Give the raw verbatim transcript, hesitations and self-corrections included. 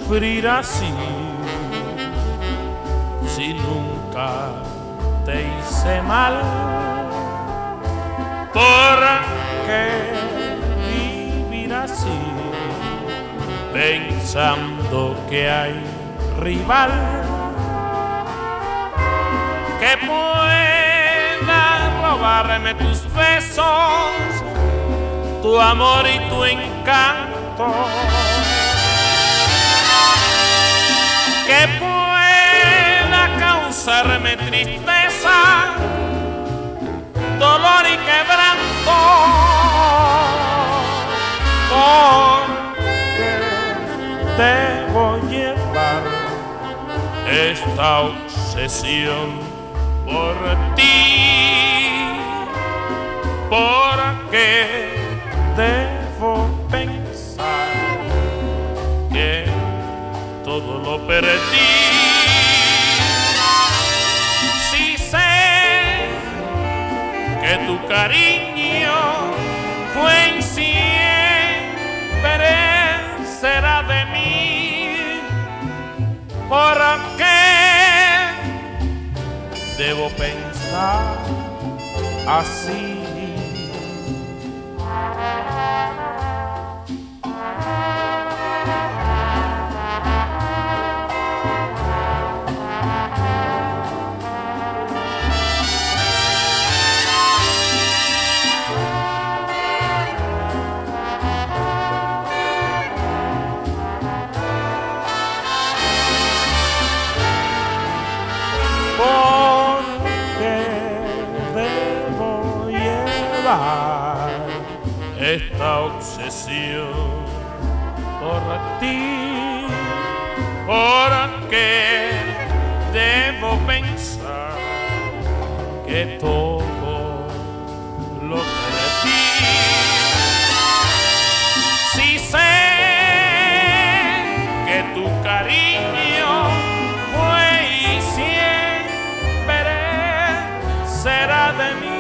sufrir así si nunca te hice mal? ¿Por qué vivir así pensando que hay rival que pueda robarme tus besos, tu amor y tu encanto, que pueda causarme tristeza, dolor y quebranto? Porque debo llevar esta obsesión por ti, porque debo pensar que todo lo perdí. Si sé que tu cariño fue y siempre será de mí, ¿por qué debo pensar así? Porque debo llevar esta obsesión por ti, porque debo pensar que todo lo perdí. Si sé que tu cariño fue y siempre será de mí,